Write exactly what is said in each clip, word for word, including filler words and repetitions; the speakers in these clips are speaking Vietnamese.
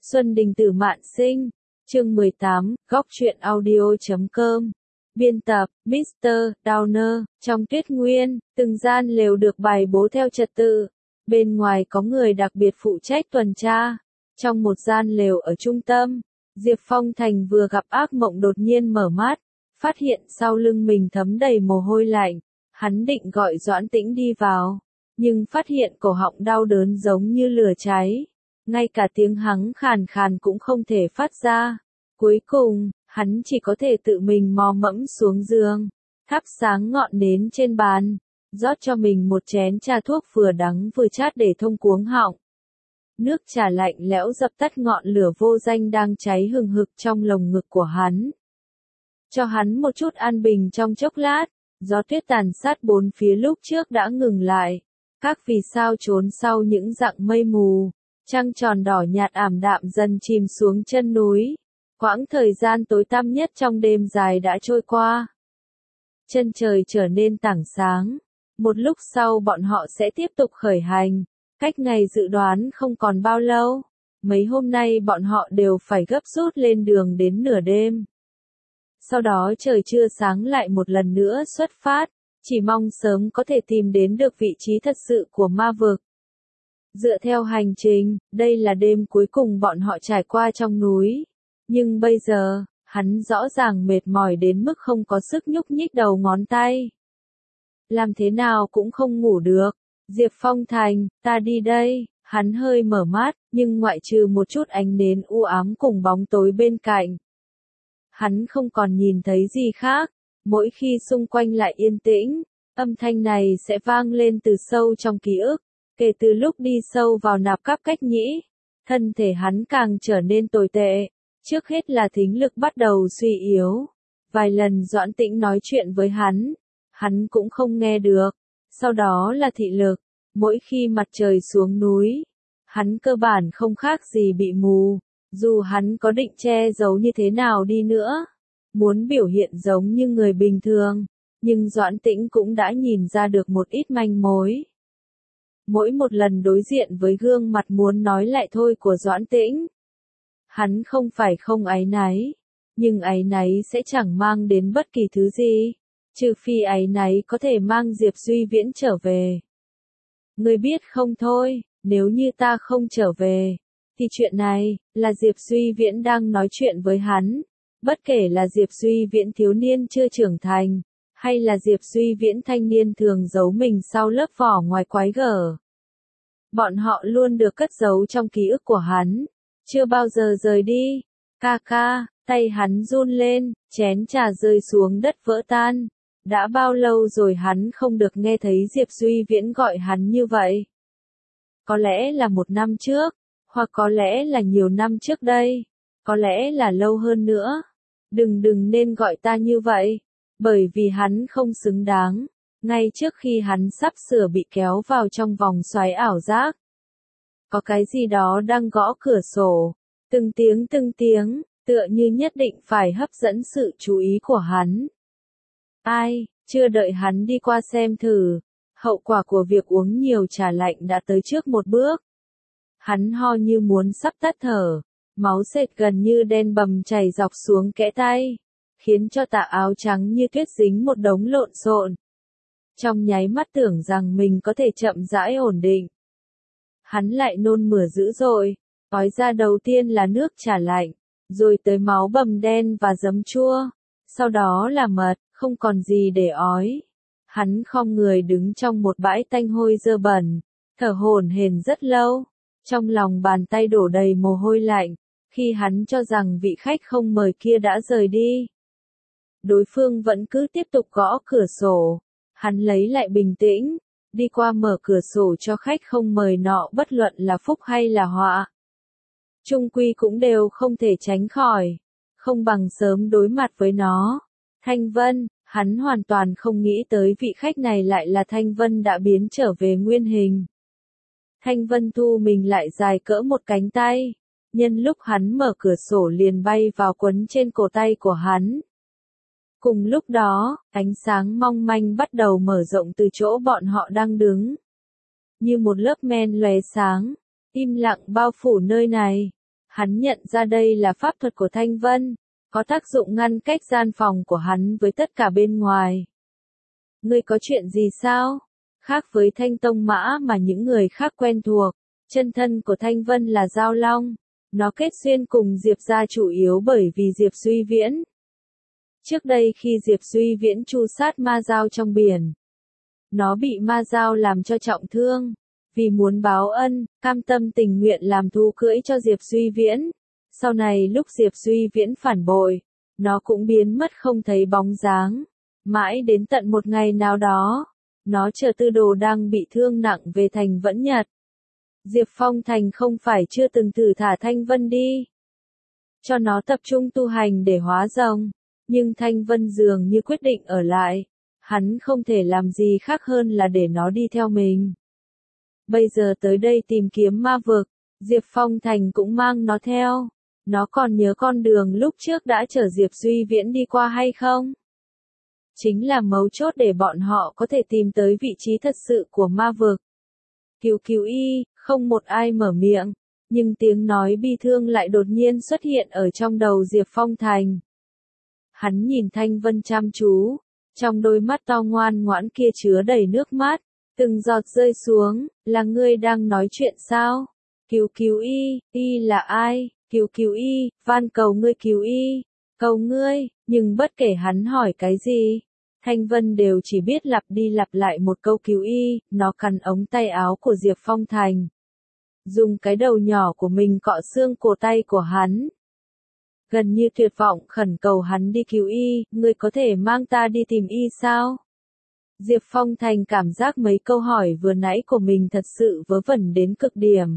Xuân Đình Tử Mạn Sinh, chương mười tám, góc truyện audio chấm com. Biên tập, mít tơ Downer, trong tuyết nguyên, từng gian lều được bày bố theo trật tự. Bên ngoài có người đặc biệt phụ trách tuần tra. Trong một gian lều ở trung tâm, Diệp Phong Thành vừa gặp ác mộng đột nhiên mở mắt, phát hiện sau lưng mình thấm đầy mồ hôi lạnh. Hắn định gọi Doãn Tĩnh đi vào, nhưng phát hiện cổ họng đau đớn giống như lửa cháy. Ngay cả tiếng hắng khàn khàn cũng không thể phát ra. Cuối cùng, hắn chỉ có thể tự mình mò mẫm xuống giường, thắp sáng ngọn nến trên bàn, rót cho mình một chén trà thuốc vừa đắng vừa chát để thông cuống họng. Nước trà lạnh lẽo dập tắt ngọn lửa vô danh đang cháy hừng hực trong lồng ngực của hắn. Cho hắn một chút an bình trong chốc lát, gió tuyết tàn sát bốn phía lúc trước đã ngừng lại. Các vì sao trốn sau những dặng mây mù, trăng tròn đỏ nhạt ảm đạm dần chìm xuống chân núi. Quãng thời gian tối tăm nhất trong đêm dài đã trôi qua. Chân trời trở nên tảng sáng. Một lúc sau bọn họ sẽ tiếp tục khởi hành. Cách ngày dự đoán không còn bao lâu. Mấy hôm nay bọn họ đều phải gấp rút lên đường đến nửa đêm. Sau đó trời chưa sáng lại một lần nữa xuất phát. Chỉ mong sớm có thể tìm đến được vị trí thật sự của ma vực. Dựa theo hành trình, đây là đêm cuối cùng bọn họ trải qua trong núi. Nhưng bây giờ, hắn rõ ràng mệt mỏi đến mức không có sức nhúc nhích đầu ngón tay. Làm thế nào cũng không ngủ được. Diệp Phong Thành, ta đi đây. Hắn hơi mở mắt, nhưng ngoại trừ một chút ánh nến u ám cùng bóng tối bên cạnh. Hắn không còn nhìn thấy gì khác. Mỗi khi xung quanh lại yên tĩnh, âm thanh này sẽ vang lên từ sâu trong ký ức. Kể từ lúc đi sâu vào nạp cáp cách nhĩ, thân thể hắn càng trở nên tồi tệ. Trước hết là thính lực bắt đầu suy yếu. Vài lần Doãn Tĩnh nói chuyện với hắn, hắn cũng không nghe được. Sau đó là thị lực. Mỗi khi mặt trời xuống núi, hắn cơ bản không khác gì bị mù. Dù hắn có định che giấu như thế nào đi nữa, muốn biểu hiện giống như người bình thường, nhưng Doãn Tĩnh cũng đã nhìn ra được một ít manh mối. Mỗi một lần đối diện với gương mặt muốn nói lại thôi của Doãn Tĩnh, hắn không phải không áy náy, nhưng áy náy sẽ chẳng mang đến bất kỳ thứ gì, trừ phi áy náy có thể mang Diệp Duy Viễn trở về. Ngươi biết không thôi, nếu như ta không trở về, thì chuyện này, là Diệp Duy Viễn đang nói chuyện với hắn. Bất kể là Diệp Duy Viễn thiếu niên chưa trưởng thành, hay là Diệp Duy Viễn thanh niên thường giấu mình sau lớp vỏ ngoài quái gở. Bọn họ luôn được cất giấu trong ký ức của hắn, chưa bao giờ rời đi. Ca ca, tay hắn run lên, chén trà rơi xuống đất vỡ tan. Đã bao lâu rồi hắn không được nghe thấy Diệp Duy Viễn gọi hắn như vậy? Có lẽ là một năm trước, hoặc có lẽ là nhiều năm trước đây, có lẽ là lâu hơn nữa. Đừng đừng nên gọi ta như vậy, bởi vì hắn không xứng đáng. Ngay trước khi hắn sắp sửa bị kéo vào trong vòng xoáy ảo giác, có cái gì đó đang gõ cửa sổ, từng tiếng từng tiếng, tựa như nhất định phải hấp dẫn sự chú ý của hắn. Ai, chưa đợi hắn đi qua xem thử, hậu quả của việc uống nhiều trà lạnh đã tới trước một bước. Hắn ho như muốn sắp tắt thở, máu sệt gần như đen bầm chảy dọc xuống kẽ tay, khiến cho tà áo trắng như tuyết dính một đống lộn xộn. Trong nháy mắt tưởng rằng mình có thể chậm rãi ổn định, hắn lại nôn mửa dữ dội, ói ra đầu tiên là nước trà lạnh, rồi tới máu bầm đen và giấm chua, sau đó là mật, không còn gì để ói. Hắn khom người đứng trong một bãi tanh hôi dơ bẩn, thở hổn hển rất lâu, trong lòng bàn tay đổ đầy mồ hôi lạnh, khi hắn cho rằng vị khách không mời kia đã rời đi. Đối phương vẫn cứ tiếp tục gõ cửa sổ, hắn lấy lại bình tĩnh, đi qua mở cửa sổ cho khách không mời nọ, bất luận là phúc hay là họa. Chung quy cũng đều không thể tránh khỏi, không bằng sớm đối mặt với nó. Thanh Vân, hắn hoàn toàn không nghĩ tới vị khách này lại là Thanh Vân đã biến trở về nguyên hình. Thanh Vân thu mình lại dài cỡ một cánh tay, nhân lúc hắn mở cửa sổ liền bay vào quấn trên cổ tay của hắn. Cùng lúc đó, ánh sáng mong manh bắt đầu mở rộng từ chỗ bọn họ đang đứng. Như một lớp men lóe sáng, im lặng bao phủ nơi này. Hắn nhận ra đây là pháp thuật của Thanh Vân, có tác dụng ngăn cách gian phòng của hắn với tất cả bên ngoài. Ngươi có chuyện gì sao? Khác với Thanh Tông Mã mà những người khác quen thuộc, chân thân của Thanh Vân là Giao Long. Nó kết duyên cùng Diệp gia chủ yếu bởi vì Diệp Duy Viễn. Trước đây khi Diệp Duy Viễn tru sát ma dao trong biển, nó bị ma dao làm cho trọng thương. Vì muốn báo ân, cam tâm tình nguyện làm thú cưỡi cho Diệp Duy Viễn. Sau này lúc Diệp Duy Viễn phản bội, nó cũng biến mất không thấy bóng dáng. Mãi đến tận một ngày nào đó, nó chờ Tư Đồ đang bị thương nặng về thành Vẫn Nhật. Diệp Phong Thành không phải chưa từng thử thả Thanh Vân đi, cho nó tập trung tu hành để hóa rồng, nhưng Thanh Vân dường như quyết định ở lại. Hắn không thể làm gì khác hơn là để nó đi theo mình. Bây giờ tới đây tìm kiếm ma vực, Diệp Phong Thành cũng mang nó theo. Nó còn nhớ con đường lúc trước đã chở Diệp Duy Viễn đi qua hay không? Chính là mấu chốt để bọn họ có thể tìm tới vị trí thật sự của ma vực. Cứu cứu y, không một ai mở miệng, nhưng tiếng nói bi thương lại đột nhiên xuất hiện ở trong đầu Diệp Phong Thành. Hắn nhìn Thanh Vân chăm chú, trong đôi mắt to ngoan ngoãn kia chứa đầy nước mắt, từng giọt rơi xuống. Là ngươi đang nói chuyện sao? Cứu cứu y, y là ai? Cứu cứu y, van cầu ngươi cứu y, cầu ngươi. Nhưng bất kể hắn hỏi cái gì, Thanh Vân đều chỉ biết lặp đi lặp lại một câu cứu y. Nó cắn ống tay áo của Diệp Phong Thành, dùng cái đầu nhỏ của mình cọ xương cổ tay của hắn, gần như tuyệt vọng khẩn cầu hắn đi cứu y. Ngươi có thể mang ta đi tìm y sao? Diệp Phong Thành cảm giác mấy câu hỏi vừa nãy của mình thật sự vớ vẩn đến cực điểm.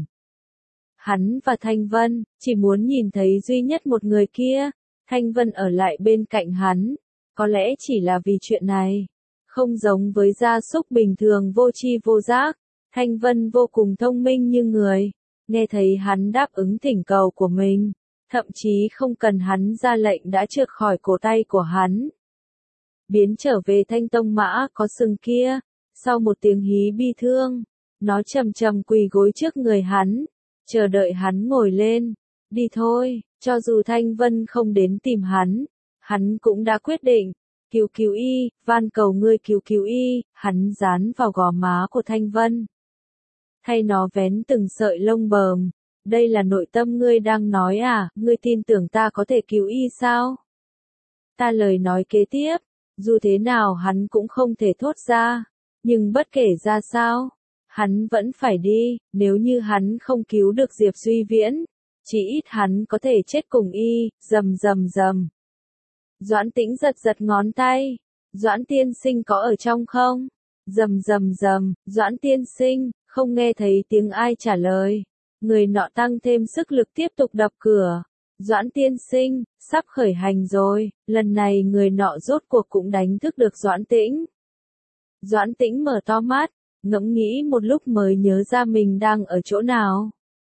Hắn và Thanh Vân chỉ muốn nhìn thấy duy nhất một người kia. Thanh Vân ở lại bên cạnh hắn, có lẽ chỉ là vì chuyện này. Không giống với gia súc bình thường vô tri vô giác, Thanh Vân vô cùng thông minh như người. Nghe thấy hắn đáp ứng thỉnh cầu của mình, thậm chí không cần hắn ra lệnh đã trượt khỏi cổ tay của hắn, biến trở về Thanh Tông Mã có sừng kia. Sau một tiếng hí bi thương, nó trầm trầm quỳ gối trước người hắn, chờ đợi hắn ngồi lên. Đi thôi, cho dù Thanh Vân không đến tìm hắn, hắn cũng đã quyết định. Cứu cứu y, van cầu ngươi cứu cứu y. Hắn dán vào gò má của Thanh Vân, thay nó vén từng sợi lông bờm. Đây là nội tâm ngươi đang nói à? Ngươi tin tưởng ta có thể cứu y sao? Ta lời nói kế tiếp, dù thế nào hắn cũng không thể thốt ra. Nhưng bất kể ra sao, hắn vẫn phải đi. Nếu như hắn không cứu được Diệp Duy Viễn, chỉ ít hắn có thể chết cùng y. Rầm rầm rầm. Doãn Tĩnh giật giật ngón tay. Doãn tiên sinh có ở trong không? Rầm rầm rầm. Doãn tiên sinh, không nghe thấy tiếng ai trả lời. Người nọ tăng thêm sức lực tiếp tục đập cửa. Doãn tiên sinh, sắp khởi hành rồi. Lần này người nọ rốt cuộc cũng đánh thức được Doãn Tĩnh. Doãn Tĩnh mở to mắt, ngẫm nghĩ một lúc mới nhớ ra mình đang ở chỗ nào.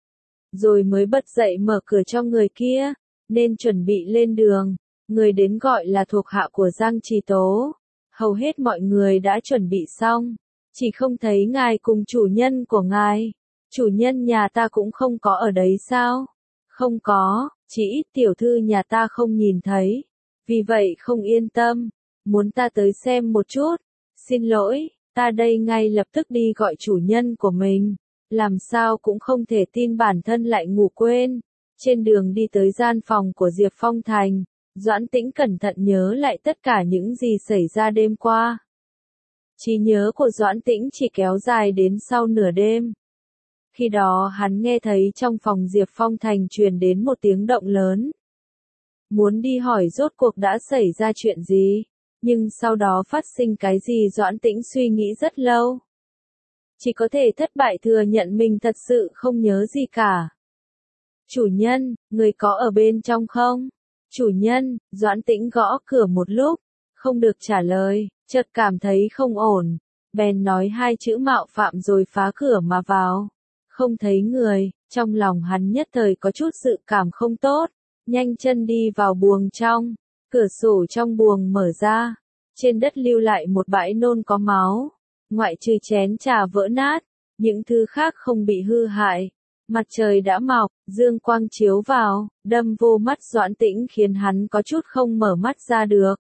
Rồi mới bật dậy mở cửa cho người kia, nên chuẩn bị lên đường. Người đến gọi là thuộc hạ của Giang Trì Tố. Hầu hết mọi người đã chuẩn bị xong, chỉ không thấy ngài cùng chủ nhân của ngài. Chủ nhân nhà ta cũng không có ở đấy sao? Không có, chỉ ít tiểu thư nhà ta không nhìn thấy. Vì vậy không yên tâm, muốn ta tới xem một chút. Xin lỗi, ta đây ngay lập tức đi gọi chủ nhân của mình. Làm sao cũng không thể tin bản thân lại ngủ quên. Trên đường đi tới gian phòng của Diệp Phong Thành, Doãn Tĩnh cẩn thận nhớ lại tất cả những gì xảy ra đêm qua. Trí nhớ của Doãn Tĩnh chỉ kéo dài đến sau nửa đêm. Khi đó hắn nghe thấy trong phòng Diệp Phong Thành truyền đến một tiếng động lớn. Muốn đi hỏi rốt cuộc đã xảy ra chuyện gì, nhưng sau đó phát sinh cái gì Doãn Tĩnh suy nghĩ rất lâu. Chỉ có thể thất bại thừa nhận mình thật sự không nhớ gì cả. Chủ nhân, người có ở bên trong không? Chủ nhân, Doãn Tĩnh gõ cửa một lúc, không được trả lời, chợt cảm thấy không ổn, bèn nói hai chữ mạo phạm rồi phá cửa mà vào. Không thấy người, trong lòng hắn nhất thời có chút dự cảm không tốt, nhanh chân đi vào buồng trong, cửa sổ trong buồng mở ra, trên đất lưu lại một bãi nôn có máu, ngoại trừ chén trà vỡ nát, những thứ khác không bị hư hại. Mặt trời đã mọc, dương quang chiếu vào, đâm vô mắt Doãn Tĩnh khiến hắn có chút không mở mắt ra được.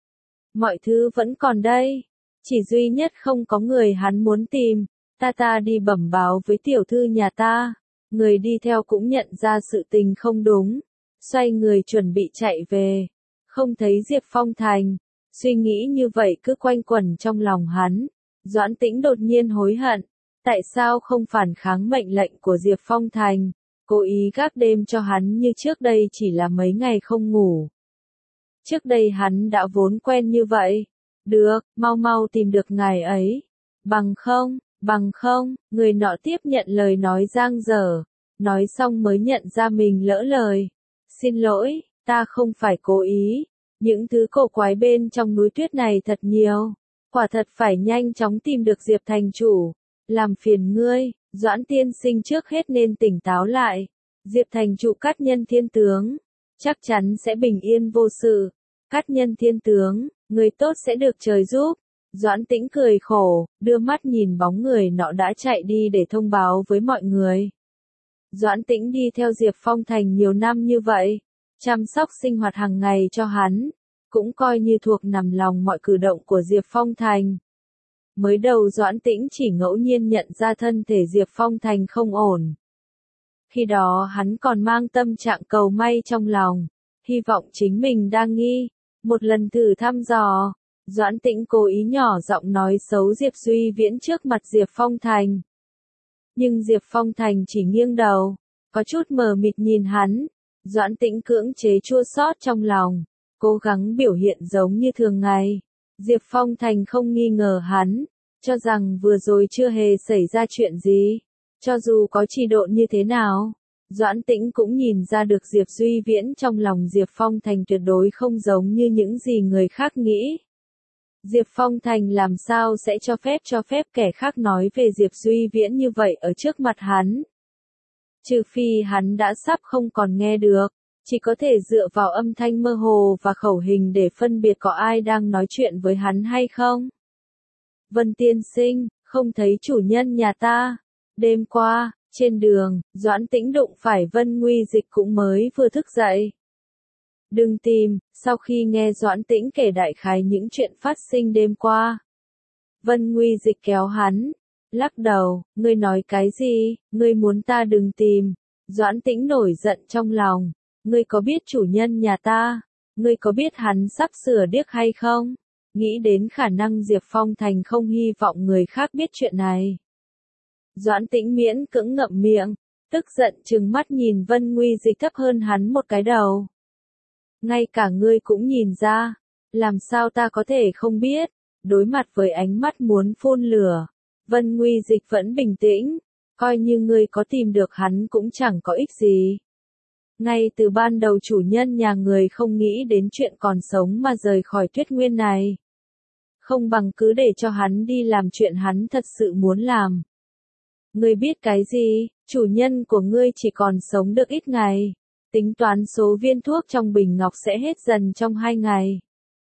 Mọi thứ vẫn còn đây, chỉ duy nhất không có người hắn muốn tìm. Ta ta đi bẩm báo với tiểu thư nhà ta, người đi theo cũng nhận ra sự tình không đúng, xoay người chuẩn bị chạy về, không thấy Diệp Phong Thành. Suy nghĩ như vậy cứ quanh quẩn trong lòng hắn. Doãn Tĩnh đột nhiên hối hận, tại sao không phản kháng mệnh lệnh của Diệp Phong Thành, cố ý gác đêm cho hắn như trước đây chỉ là mấy ngày không ngủ. Trước đây hắn đã vốn quen như vậy. Được, mau mau tìm được ngài ấy. Bằng không, bằng không, người nọ tiếp nhận lời nói giang dở, nói xong mới nhận ra mình lỡ lời. Xin lỗi, ta không phải cố ý, những thứ cổ quái bên trong núi tuyết này thật nhiều, quả thật phải nhanh chóng tìm được Diệp thành chủ. Làm phiền ngươi, Doãn tiên sinh trước hết nên tỉnh táo lại. Diệp thành chủ Cát Nhân Thiên Tướng, chắc chắn sẽ bình yên vô sự. Cát Nhân Thiên Tướng, người tốt sẽ được trời giúp. Doãn Tĩnh cười khổ, đưa mắt nhìn bóng người nọ đã chạy đi để thông báo với mọi người. Doãn Tĩnh đi theo Diệp Phong Thành nhiều năm như vậy, chăm sóc sinh hoạt hàng ngày cho hắn, cũng coi như thuộc nằm lòng mọi cử động của Diệp Phong Thành. Mới đầu Doãn Tĩnh chỉ ngẫu nhiên nhận ra thân thể Diệp Phong Thành không ổn. Khi đó hắn còn mang tâm trạng cầu may trong lòng, hy vọng chính mình đang nghi. Một lần thử thăm dò, Doãn Tĩnh cố ý nhỏ giọng nói xấu Diệp Duy Viễn trước mặt Diệp Phong Thành. Nhưng Diệp Phong Thành chỉ nghiêng đầu, có chút mờ mịt nhìn hắn. Doãn Tĩnh cưỡng chế chua xót trong lòng, cố gắng biểu hiện giống như thường ngày. Diệp Phong Thành không nghi ngờ hắn, cho rằng vừa rồi chưa hề xảy ra chuyện gì. Cho dù có trì độn như thế nào, Doãn Tĩnh cũng nhìn ra được Diệp Duy Viễn trong lòng Diệp Phong Thành tuyệt đối không giống như những gì người khác nghĩ. Diệp Phong Thành làm sao sẽ cho phép cho phép kẻ khác nói về Diệp Duy Viễn như vậy ở trước mặt hắn. Trừ phi hắn đã sắp không còn nghe được, chỉ có thể dựa vào âm thanh mơ hồ và khẩu hình để phân biệt có ai đang nói chuyện với hắn hay không. Vân tiên sinh, không thấy chủ nhân nhà ta. Đêm qua, trên đường, Doãn Tĩnh đụng phải Vân Nguy Dịch cũng mới vừa thức dậy. Đừng tìm, sau khi nghe Doãn Tĩnh kể đại khái những chuyện phát sinh đêm qua. Vân Nguy Dịch kéo hắn, lắc đầu, ngươi nói cái gì, ngươi muốn ta đừng tìm. Doãn Tĩnh nổi giận trong lòng, ngươi có biết chủ nhân nhà ta, ngươi có biết hắn sắp sửa điếc hay không? Nghĩ đến khả năng Diệp Phong Thành không hy vọng người khác biết chuyện này. Doãn Tĩnh miễn cưỡng ngậm miệng, tức giận trừng mắt nhìn Vân Nguy Dịch thấp hơn hắn một cái đầu. Ngay cả ngươi cũng nhìn ra, làm sao ta có thể không biết? Đối mặt với ánh mắt muốn phun lửa, Vân Nguy Dịch vẫn bình tĩnh, coi như ngươi có tìm được hắn cũng chẳng có ích gì. Ngay từ ban đầu chủ nhân nhà người không nghĩ đến chuyện còn sống mà rời khỏi Tuyết Nguyên này. Không bằng cứ để cho hắn đi làm chuyện hắn thật sự muốn làm. Ngươi biết cái gì, chủ nhân của ngươi chỉ còn sống được ít ngày. Tính toán số viên thuốc trong bình ngọc sẽ hết dần trong hai ngày.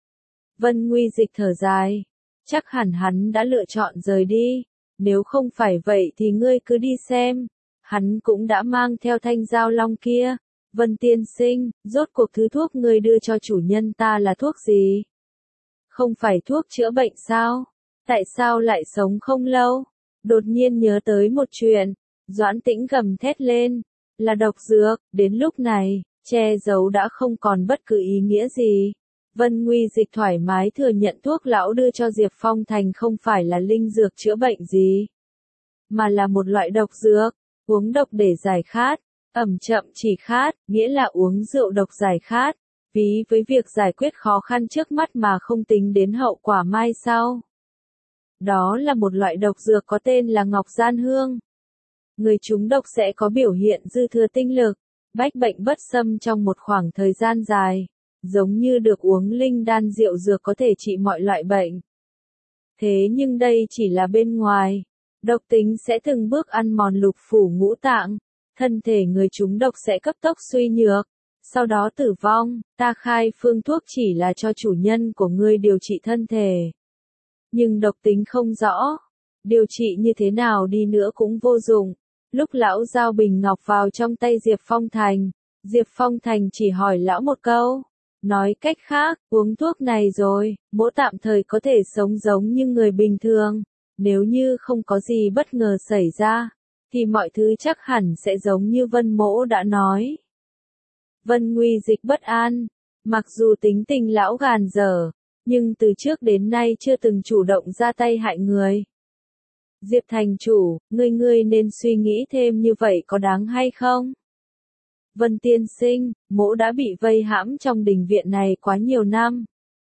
Vân Nguy Dịch thở dài. Chắc hẳn hắn đã lựa chọn rời đi. Nếu không phải vậy thì ngươi cứ đi xem. Hắn cũng đã mang theo thanh dao long kia. Vân tiên sinh, rốt cuộc thứ thuốc ngươi đưa cho chủ nhân ta là thuốc gì? Không phải thuốc chữa bệnh sao? Tại sao lại sống không lâu? Đột nhiên nhớ tới một chuyện. Doãn Tĩnh gầm thét lên. Là độc dược, đến lúc này, che giấu đã không còn bất cứ ý nghĩa gì. Vân Nguy Dịch thoải mái thừa nhận thuốc lão đưa cho Diệp Phong Thành không phải là linh dược chữa bệnh gì, mà là một loại độc dược, uống độc để giải khát, ẩm chậm chỉ khát, nghĩa là uống rượu độc giải khát, ví với việc giải quyết khó khăn trước mắt mà không tính đến hậu quả mai sau. Đó là một loại độc dược có tên là Ngọc Gian Hương. Người trúng độc sẽ có biểu hiện dư thừa tinh lực, bách bệnh bất xâm trong một khoảng thời gian dài, giống như được uống linh đan rượu dược có thể trị mọi loại bệnh. Thế nhưng đây chỉ là bên ngoài, độc tính sẽ từng bước ăn mòn lục phủ ngũ tạng, thân thể người trúng độc sẽ cấp tốc suy nhược, sau đó tử vong. Ta khai phương thuốc chỉ là cho chủ nhân của ngươi điều trị thân thể, nhưng độc tính không rõ, điều trị như thế nào đi nữa cũng vô dụng. Lúc lão giao bình ngọc vào trong tay Diệp Phong Thành, Diệp Phong Thành chỉ hỏi lão một câu. Nói cách khác, uống thuốc này rồi, mỗ tạm thời có thể sống giống như người bình thường. Nếu như không có gì bất ngờ xảy ra, thì mọi thứ chắc hẳn sẽ giống như Vân mỗ đã nói. Vân Nguy Dịch bất an, mặc dù tính tình lão gàn dở, nhưng từ trước đến nay chưa từng chủ động ra tay hại người. Diệp thành chủ, ngươi ngươi nên suy nghĩ thêm như vậy có đáng hay không? Vân tiên sinh, mỗ đã bị vây hãm trong đình viện này quá nhiều năm.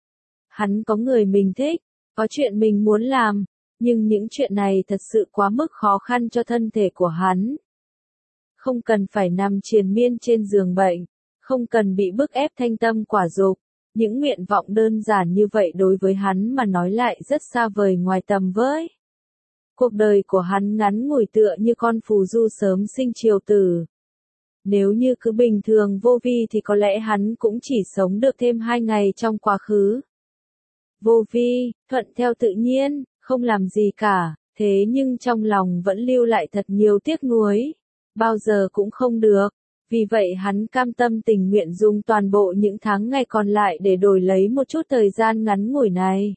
Hắn có người mình thích, có chuyện mình muốn làm, nhưng những chuyện này thật sự quá mức khó khăn cho thân thể của hắn. Không cần phải nằm triền miên trên giường bệnh, không cần bị bức ép thanh tâm quả dục, những nguyện vọng đơn giản như vậy đối với hắn mà nói lại rất xa vời ngoài tầm với. Cuộc đời của hắn ngắn ngủi tựa như con phù du sớm sinh chiều tử. Nếu như cứ bình thường vô vi thì có lẽ hắn cũng chỉ sống được thêm hai ngày trong quá khứ. Vô vi, thuận theo tự nhiên, không làm gì cả, thế nhưng trong lòng vẫn lưu lại thật nhiều tiếc nuối. Bao giờ cũng không được, vì vậy hắn cam tâm tình nguyện dùng toàn bộ những tháng ngày còn lại để đổi lấy một chút thời gian ngắn ngủi này.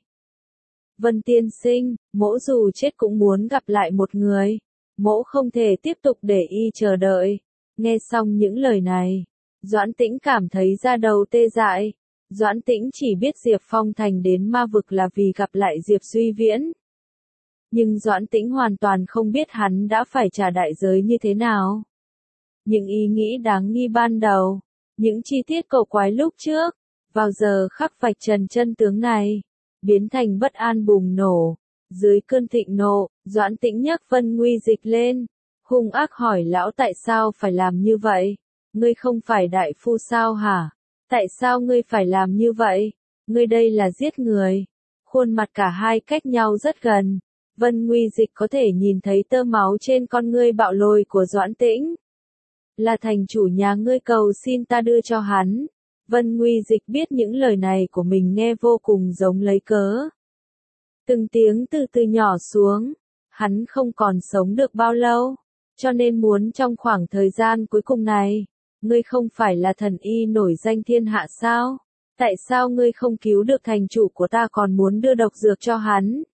Vân tiên sinh, mỗ dù chết cũng muốn gặp lại một người, mỗ không thể tiếp tục để y chờ đợi. Nghe xong những lời này, Doãn Tĩnh cảm thấy da đầu tê dại. Doãn Tĩnh chỉ biết Diệp Phong Thành đến ma vực là vì gặp lại Diệp Suy Viễn. Nhưng Doãn Tĩnh hoàn toàn không biết hắn đã phải trả đại giới như thế nào. Những ý nghĩ đáng nghi ban đầu, những chi tiết cầu quái lúc trước, vào giờ khắc vạch trần chân tướng này, biến thành bất an bùng nổ. Dưới cơn thịnh nộ, Doãn Tĩnh nhấc Vân Nguy Dịch lên, hung ác hỏi lão tại sao phải làm như vậy? Ngươi không phải đại phu sao hả? Tại sao ngươi phải làm như vậy? Ngươi đây là giết người. Khuôn mặt cả hai cách nhau rất gần. Vân Nguy Dịch có thể nhìn thấy tơ máu trên con ngươi bạo lồi của Doãn Tĩnh. Là thành chủ nhà ngươi cầu xin ta đưa cho hắn. Vân Nguy Dịch biết những lời này của mình nghe vô cùng giống lấy cớ. Từng tiếng từ từ nhỏ xuống. Hắn không còn sống được bao lâu. Cho nên muốn trong khoảng thời gian cuối cùng này, ngươi không phải là thần y nổi danh thiên hạ sao? Tại sao ngươi không cứu được thành chủ của ta còn muốn đưa độc dược cho hắn?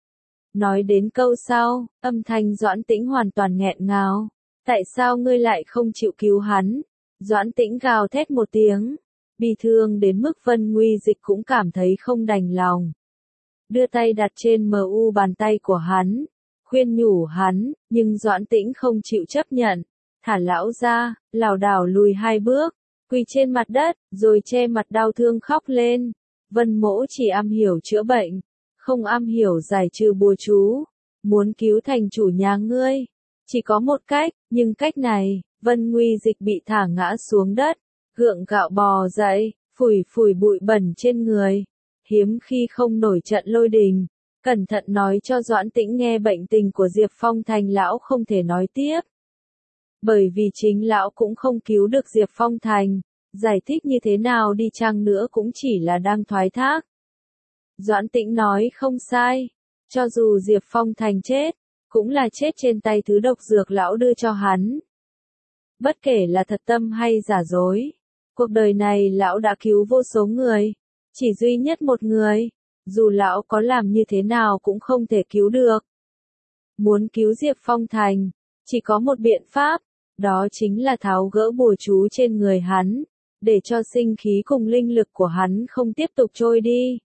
Nói đến câu sau, âm thanh Doãn Tĩnh hoàn toàn nghẹn ngào. Tại sao ngươi lại không chịu cứu hắn? Doãn Tĩnh gào thét một tiếng, bi thương đến mức Vân Nguy Dịch cũng cảm thấy không đành lòng. Đưa tay đặt trên mờ u bàn tay của hắn, khuyên nhủ hắn, nhưng Doãn Tĩnh không chịu chấp nhận. Thả lão ra, lảo đảo lùi hai bước, quỳ trên mặt đất, rồi che mặt đau thương khóc lên. Vân mỗ chỉ am hiểu chữa bệnh, không am hiểu giải trừ bùa chú. Muốn cứu thành chủ nhà ngươi, chỉ có một cách, nhưng cách này, Vân Nguy Dịch bị thả ngã xuống đất, gượng gạo bò dậy, phủi phủi bụi bẩn trên người. Hiếm khi không nổi trận lôi đình, cẩn thận nói cho Doãn Tĩnh nghe bệnh tình của Diệp Phong Thành lão không thể nói tiếp. Bởi vì chính lão cũng không cứu được Diệp Phong Thành, giải thích như thế nào đi chăng nữa cũng chỉ là đang thoái thác. Doãn Tĩnh nói không sai, cho dù Diệp Phong Thành chết, cũng là chết trên tay thứ độc dược lão đưa cho hắn. Bất kể là thật tâm hay giả dối, cuộc đời này lão đã cứu vô số người, chỉ duy nhất một người, dù lão có làm như thế nào cũng không thể cứu được. Muốn cứu Diệp Phong Thành, chỉ có một biện pháp, đó chính là tháo gỡ bùa chú trên người hắn, để cho sinh khí cùng linh lực của hắn không tiếp tục trôi đi.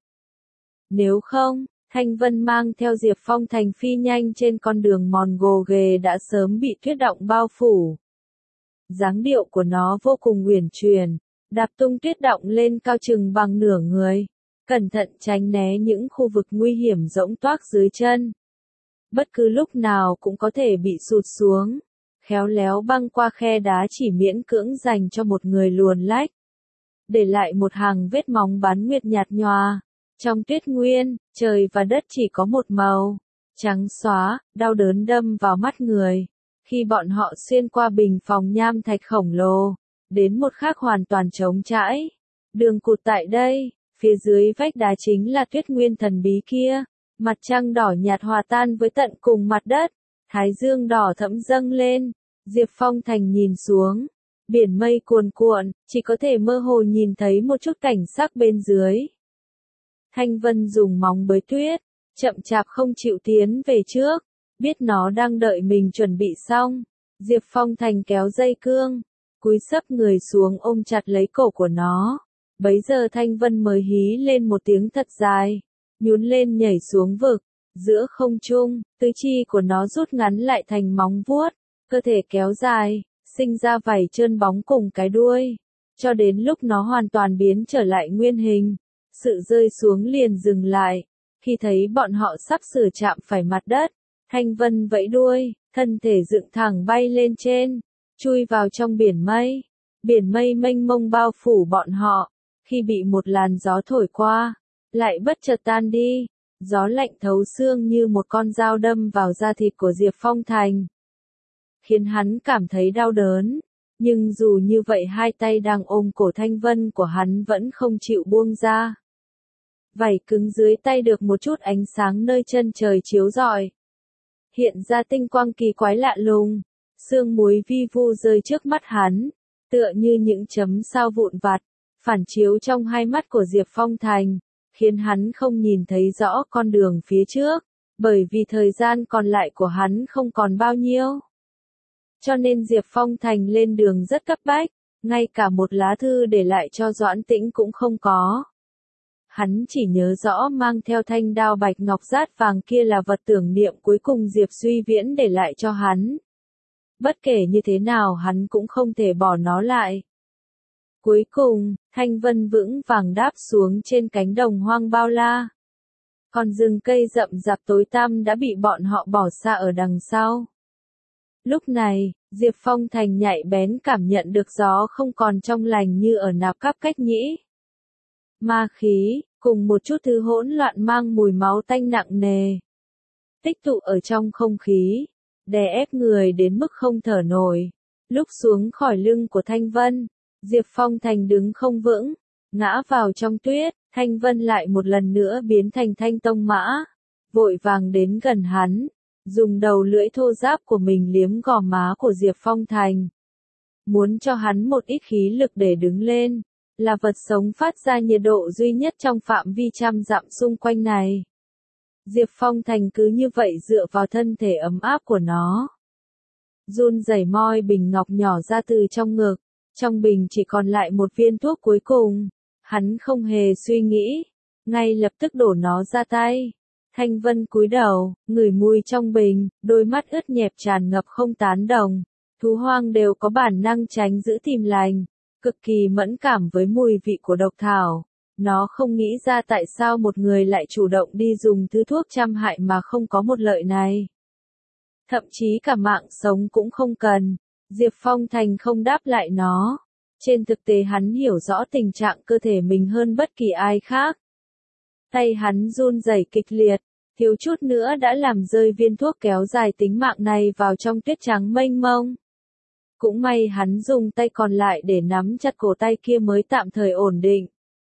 Nếu không, Thanh Vân mang theo Diệp Phong Thành phi nhanh trên con đường mòn gồ ghề đã sớm bị tuyết động bao phủ. Dáng điệu của nó vô cùng uyển chuyển, đạp tung tuyết động lên cao chừng bằng nửa người, cẩn thận tránh né những khu vực nguy hiểm rỗng toác dưới chân. Bất cứ lúc nào cũng có thể bị sụt xuống, khéo léo băng qua khe đá chỉ miễn cưỡng dành cho một người luồn lách. Để lại một hàng vết móng bán nguyệt nhạt nhòa. Trong tuyết nguyên, trời và đất chỉ có một màu, trắng xóa, đau đớn đâm vào mắt người. Khi bọn họ xuyên qua bình phòng nham thạch khổng lồ, đến một khắc hoàn toàn trống trải. Đường cụt tại đây, phía dưới vách đá chính là tuyết nguyên thần bí kia. Mặt trăng đỏ nhạt hòa tan với tận cùng mặt đất, thái dương đỏ thẫm dâng lên, Diệp Phong Thành nhìn xuống, biển mây cuồn cuộn, chỉ có thể mơ hồ nhìn thấy một chút cảnh sắc bên dưới. Thanh Vân dùng móng bới tuyết, chậm chạp không chịu tiến về trước, biết nó đang đợi mình chuẩn bị xong. Diệp Phong Thành kéo dây cương, cúi sấp người xuống ôm chặt lấy cổ của nó. Bấy giờ Thanh Vân mới hí lên một tiếng thật dài, nhún lên nhảy xuống vực. Giữa không trung, tứ chi của nó rút ngắn lại thành móng vuốt, cơ thể kéo dài, sinh ra vảy trơn bóng cùng cái đuôi. Cho đến lúc nó hoàn toàn biến trở lại nguyên hình, sự rơi xuống liền dừng lại. Khi thấy bọn họ sắp sửa chạm phải mặt đất, Thanh Vân vẫy đuôi, thân thể dựng thẳng bay lên trên, chui vào trong biển mây. Biển mây mênh mông bao phủ bọn họ, khi bị một làn gió thổi qua, lại bất chợt tan đi. Gió lạnh thấu xương như một con dao đâm vào da thịt của Diệp Phong Thành, khiến hắn cảm thấy đau đớn. Nhưng dù như vậy hai tay đang ôm cổ Thanh Vân của hắn vẫn không chịu buông ra. Vảy cứng dưới tay được một chút ánh sáng nơi chân trời chiếu rọi, hiện ra tinh quang kỳ quái lạ lùng. Sương muối vi vu rơi trước mắt hắn, tựa như những chấm sao vụn vặt, phản chiếu trong hai mắt của Diệp Phong Thành, khiến hắn không nhìn thấy rõ con đường phía trước, bởi vì thời gian còn lại của hắn không còn bao nhiêu. Cho nên Diệp Phong Thành lên đường rất cấp bách, ngay cả một lá thư để lại cho Doãn Tĩnh cũng không có. Hắn chỉ nhớ rõ mang theo thanh đao bạch ngọc rát vàng kia là vật tưởng niệm cuối cùng Diệp Duy Viễn để lại cho hắn. Bất kể như thế nào hắn cũng không thể bỏ nó lại. Cuối cùng, Thanh Vân vững vàng đáp xuống trên cánh đồng hoang bao la. Còn rừng cây rậm rạp tối tăm đã bị bọn họ bỏ xa ở đằng sau. Lúc này, Diệp Phong Thành nhạy bén cảm nhận được gió không còn trong lành như ở nạp cáp cách nhĩ. Ma khí, cùng một chút thứ hỗn loạn mang mùi máu tanh nặng nề, tích tụ ở trong không khí, đè ép người đến mức không thở nổi. Lúc xuống khỏi lưng của Thanh Vân, Diệp Phong Thành đứng không vững, ngã vào trong tuyết. Thanh Vân lại một lần nữa biến thành Thanh Tông Mã, vội vàng đến gần hắn, dùng đầu lưỡi thô ráp của mình liếm gò má của Diệp Phong Thành, muốn cho hắn một ít khí lực để đứng lên. Là vật sống phát ra nhiệt độ duy nhất trong phạm vi trăm dặm xung quanh này. Diệp Phong Thành cứ như vậy dựa vào thân thể ấm áp của nó, run rẩy moi bình ngọc nhỏ ra từ trong ngực. Trong bình chỉ còn lại một viên thuốc cuối cùng. Hắn không hề suy nghĩ, ngay lập tức đổ nó ra tay. Thanh Vân cúi đầu, ngửi mùi trong bình, đôi mắt ướt nhẹp tràn ngập không tán đồng. Thú hoang đều có bản năng tránh giữ tìm lành, cực kỳ mẫn cảm với mùi vị của độc thảo. Nó không nghĩ ra tại sao một người lại chủ động đi dùng thứ thuốc trăm hại mà không có một lợi này. Thậm chí cả mạng sống cũng không cần. Diệp Phong Thành không đáp lại nó. Trên thực tế hắn hiểu rõ tình trạng cơ thể mình hơn bất kỳ ai khác. Tay hắn run rẩy kịch liệt, thiếu chút nữa đã làm rơi viên thuốc kéo dài tính mạng này vào trong tuyết trắng mênh mông. Cũng may hắn dùng tay còn lại để nắm chặt cổ tay kia mới tạm thời ổn định.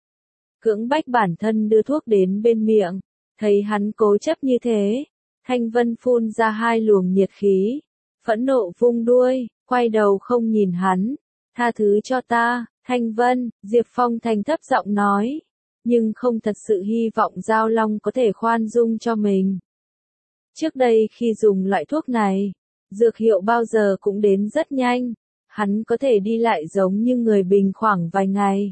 Cưỡng bách bản thân đưa thuốc đến bên miệng, thấy hắn cố chấp như thế, Thanh Vân phun ra hai luồng nhiệt khí, phẫn nộ vung đuôi, quay đầu không nhìn hắn. Tha thứ cho ta, Thanh Vân, Diệp Phong Thành thấp giọng nói, nhưng không thật sự hy vọng Giao Long có thể khoan dung cho mình. Trước đây khi dùng loại thuốc này, dược hiệu bao giờ cũng đến rất nhanh, hắn có thể đi lại giống như người bình khoảng vài ngày.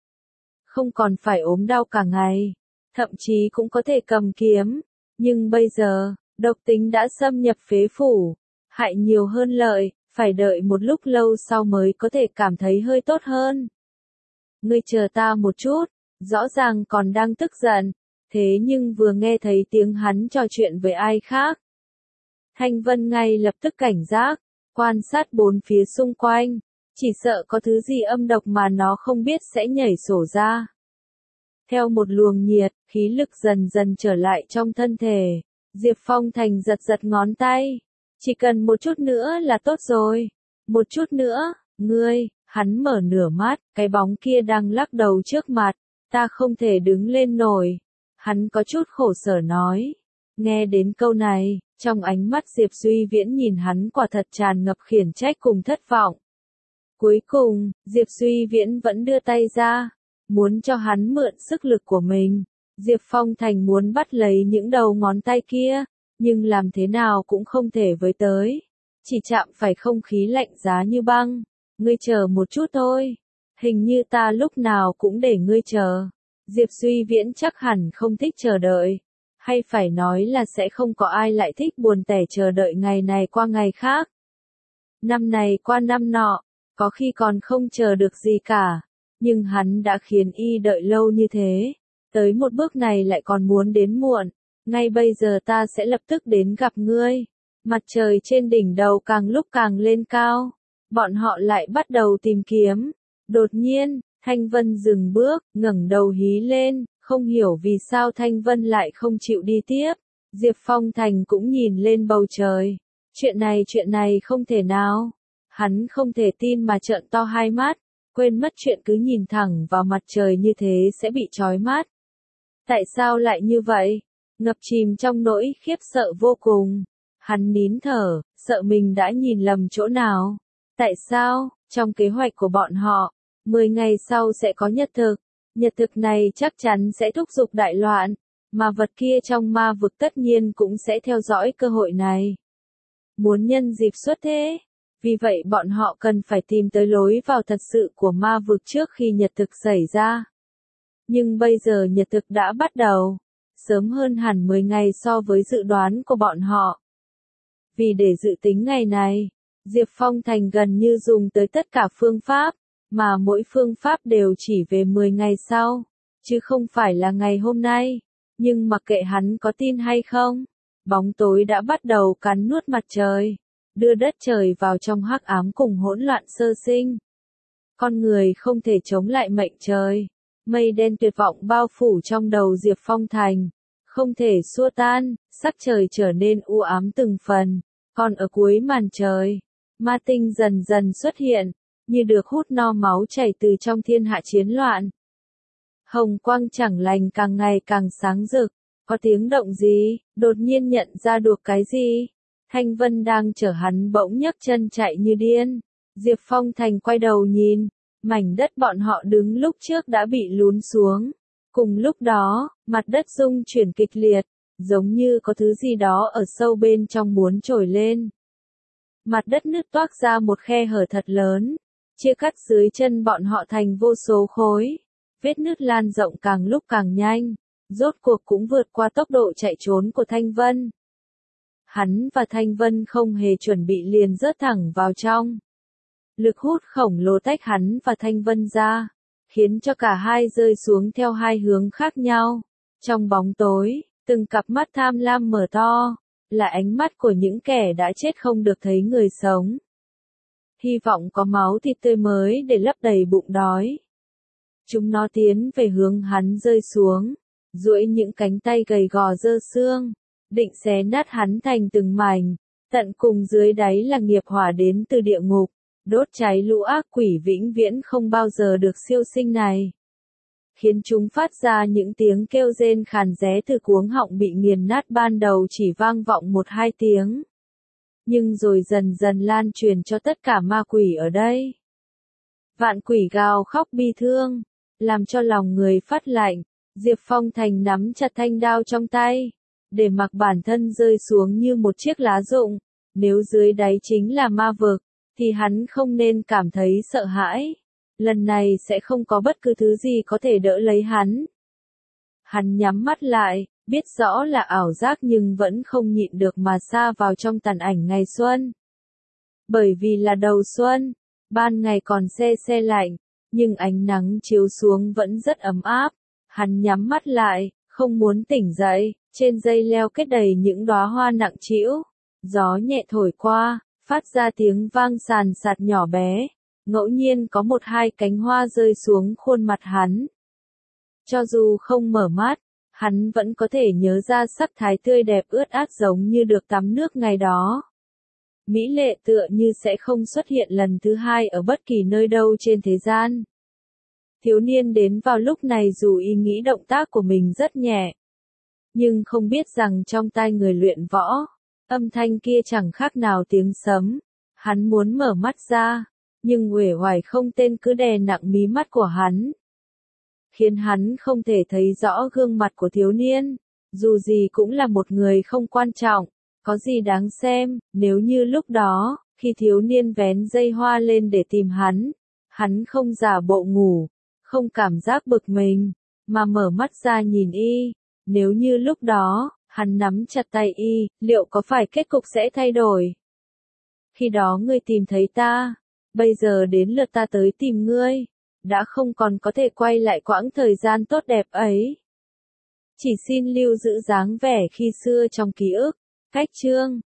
Không còn phải ốm đau cả ngày, thậm chí cũng có thể cầm kiếm, nhưng bây giờ, độc tính đã xâm nhập phế phủ, hại nhiều hơn lợi. Phải đợi một lúc lâu sau mới có thể cảm thấy hơi tốt hơn. Ngươi chờ ta một chút, rõ ràng còn đang tức giận, thế nhưng vừa nghe thấy tiếng hắn trò chuyện với ai khác. Thanh Vân ngay lập tức cảnh giác, quan sát bốn phía xung quanh, chỉ sợ có thứ gì âm độc mà nó không biết sẽ nhảy sổ ra. Theo một luồng nhiệt, khí lực dần dần trở lại trong thân thể, Diệp Phong Thành giật giật ngón tay. Chỉ cần một chút nữa là tốt rồi. Một chút nữa, ngươi, hắn mở nửa mắt, cái bóng kia đang lắc đầu trước mặt. Ta không thể đứng lên nổi. Hắn có chút khổ sở nói. Nghe đến câu này, trong ánh mắt Diệp Duy Viễn nhìn hắn quả thật tràn ngập khiển trách cùng thất vọng. Cuối cùng, Diệp Duy Viễn vẫn đưa tay ra, muốn cho hắn mượn sức lực của mình. Diệp Phong Thành muốn bắt lấy những đầu ngón tay kia, nhưng làm thế nào cũng không thể với tới. Chỉ chạm phải không khí lạnh giá như băng. Ngươi chờ một chút thôi. Hình như ta lúc nào cũng để ngươi chờ. Diệp Duy Viễn chắc hẳn không thích chờ đợi. Hay phải nói là sẽ không có ai lại thích buồn tẻ chờ đợi ngày này qua ngày khác. Năm này qua năm nọ, có khi còn không chờ được gì cả. Nhưng hắn đã khiến y đợi lâu như thế. Tới một bước này lại còn muốn đến muộn. Ngay bây giờ ta sẽ lập tức đến gặp ngươi. Mặt trời trên đỉnh đầu càng lúc càng lên cao. Bọn họ lại bắt đầu tìm kiếm. Đột nhiên, Thanh Vân dừng bước, ngẩng đầu hí lên, không hiểu vì sao Thanh Vân lại không chịu đi tiếp. Diệp Phong Thành cũng nhìn lên bầu trời. Chuyện này chuyện này không thể nào. Hắn không thể tin mà trợn to hai mắt, quên mất chuyện cứ nhìn thẳng vào mặt trời như thế sẽ bị chói mắt. Tại sao lại như vậy? Ngập chìm trong nỗi khiếp sợ vô cùng. Hắn nín thở, sợ mình đã nhìn lầm chỗ nào. Tại sao, trong kế hoạch của bọn họ, mười ngày sau sẽ có nhật thực. Nhật thực này chắc chắn sẽ thúc giục đại loạn, mà vật kia trong ma vực tất nhiên cũng sẽ theo dõi cơ hội này. Muốn nhân dịp xuất thế. Vì vậy bọn họ cần phải tìm tới lối vào thật sự của ma vực trước khi nhật thực xảy ra. Nhưng bây giờ nhật thực đã bắt đầu, sớm hơn hẳn mười ngày so với dự đoán của bọn họ. Vì để dự tính ngày này, Diệp Phong Thành gần như dùng tới tất cả phương pháp, mà mỗi phương pháp đều chỉ về mười ngày sau, chứ không phải là ngày hôm nay. Nhưng mặc kệ hắn có tin hay không, bóng tối đã bắt đầu cắn nuốt mặt trời, đưa đất trời vào trong hắc ám cùng hỗn loạn sơ sinh. Con người không thể chống lại mệnh trời. Mây đen tuyệt vọng bao phủ trong đầu Diệp Phong Thành, không thể xua tan, sắc trời trở nên u ám từng phần. Còn ở cuối màn trời, ma tinh dần dần xuất hiện, như được hút no máu chảy từ trong thiên hạ chiến loạn. Hồng quang chẳng lành càng ngày càng sáng rực. Có tiếng động gì? Đột nhiên nhận ra được cái gì? Thanh Vân đang chở hắn bỗng nhấc chân chạy như điên. Diệp Phong Thành quay đầu nhìn, mảnh đất bọn họ đứng lúc trước đã bị lún xuống. Cùng lúc đó, mặt đất rung chuyển kịch liệt, giống như có thứ gì đó ở sâu bên trong muốn trồi lên. Mặt đất nứt toác ra một khe hở thật lớn, chia cắt dưới chân bọn họ thành vô số khối. Vết nứt lan rộng càng lúc càng nhanh, rốt cuộc cũng vượt qua tốc độ chạy trốn của Thanh Vân. Hắn và Thanh Vân không hề chuẩn bị liền rớt thẳng vào trong. Lực hút khổng lồ tách hắn và Thanh Vân ra, khiến cho cả hai rơi xuống theo hai hướng khác nhau. Trong bóng tối, từng cặp mắt tham lam mở to, là ánh mắt của những kẻ đã chết không được thấy người sống. Hy vọng có máu thịt tươi mới để lấp đầy bụng đói. Chúng nó tiến về hướng hắn rơi xuống, duỗi những cánh tay gầy gò dơ xương, định xé nát hắn thành từng mảnh. Tận cùng dưới đáy là nghiệp hỏa đến từ địa ngục, đốt cháy lũ ác quỷ vĩnh viễn không bao giờ được siêu sinh này. Khiến chúng phát ra những tiếng kêu rên khàn ré từ cuống họng bị nghiền nát ban đầu chỉ vang vọng một hai tiếng. Nhưng rồi dần dần lan truyền cho tất cả ma quỷ ở đây. Vạn quỷ gào khóc bi thương, làm cho lòng người phát lạnh. Diệp Phong Thành nắm chặt thanh đao trong tay, để mặc bản thân rơi xuống như một chiếc lá rụng. Nếu dưới đáy chính là ma vực, thì hắn không nên cảm thấy sợ hãi. Lần này sẽ không có bất cứ thứ gì có thể đỡ lấy hắn. Hắn nhắm mắt lại, biết rõ là ảo giác nhưng vẫn không nhịn được mà sa vào trong tàn ảnh ngày xuân. Bởi vì là đầu xuân, ban ngày còn se se lạnh, nhưng ánh nắng chiếu xuống vẫn rất ấm áp. Hắn nhắm mắt lại, không muốn tỉnh dậy, trên dây leo kết đầy những đóa hoa nặng trĩu. Gió nhẹ thổi qua, phát ra tiếng vang sàn sạt nhỏ bé. Ngẫu nhiên có một hai cánh hoa rơi xuống khuôn mặt hắn. Cho dù không mở mắt, hắn vẫn có thể nhớ ra sắc thái tươi đẹp ướt át giống như được tắm nước ngày đó. Mỹ lệ tựa như sẽ không xuất hiện lần thứ hai ở bất kỳ nơi đâu trên thế gian. Thiếu niên đến vào lúc này dù ý nghĩ động tác của mình rất nhẹ, nhưng không biết rằng trong tai người luyện võ, âm thanh kia chẳng khác nào tiếng sấm. Hắn muốn mở mắt ra, nhưng uể oải không tên cứ đè nặng mí mắt của hắn, khiến hắn không thể thấy rõ gương mặt của thiếu niên. Dù gì cũng là một người không quan trọng, có gì đáng xem, nếu như lúc đó, khi thiếu niên vén dây hoa lên để tìm hắn, hắn không giả bộ ngủ, không cảm giác bực mình, mà mở mắt ra nhìn y. Nếu như lúc đó, hắn nắm chặt tay y, liệu có phải kết cục sẽ thay đổi? Khi đó ngươi tìm thấy ta, bây giờ đến lượt ta tới tìm ngươi, đã không còn có thể quay lại quãng thời gian tốt đẹp ấy. Chỉ xin lưu giữ dáng vẻ khi xưa trong ký ức. Cách chương